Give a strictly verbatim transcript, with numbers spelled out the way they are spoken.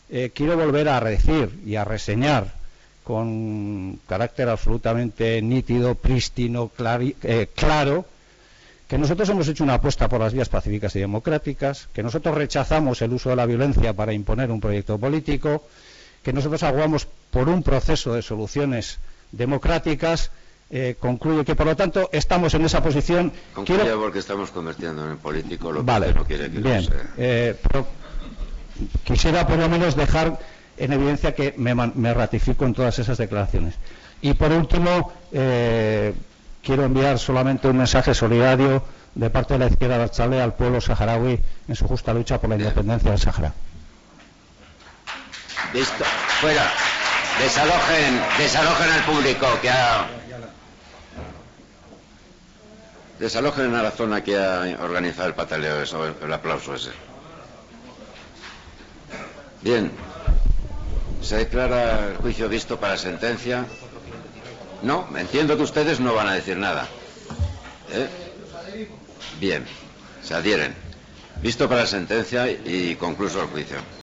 eh, quiero volver a decir y a reseñar con carácter absolutamente nítido, prístino, clari, eh, claro, que nosotros hemos hecho una apuesta por las vías pacíficas y democráticas, que nosotros rechazamos el uso de la violencia para imponer un proyecto político, que nosotros abogamos por un proceso de soluciones democráticas. Eh, concluyo que, por lo tanto, estamos en esa posición. Concluya Quiero... porque estamos convirtiendo en político lo que vale, usted no quiere que bien, lo sea. Eh, pero quisiera por lo menos dejar en evidencia que me, me ratifico en todas esas declaraciones. Y por último, eh, quiero enviar solamente un mensaje solidario de parte de la izquierda abertzale al pueblo saharaui en su justa lucha por la bien. independencia del Sahara. Listo, fuera. Desalojen, desalojen al público que ha... Desalojen a la zona que ha organizado el pataleo, eso, el aplauso ese. Bien. Se declara el juicio visto para sentencia. No, entiendo que ustedes no van a decir nada. ¿Eh? Bien, se adhieren. Visto para sentencia y concluso el juicio.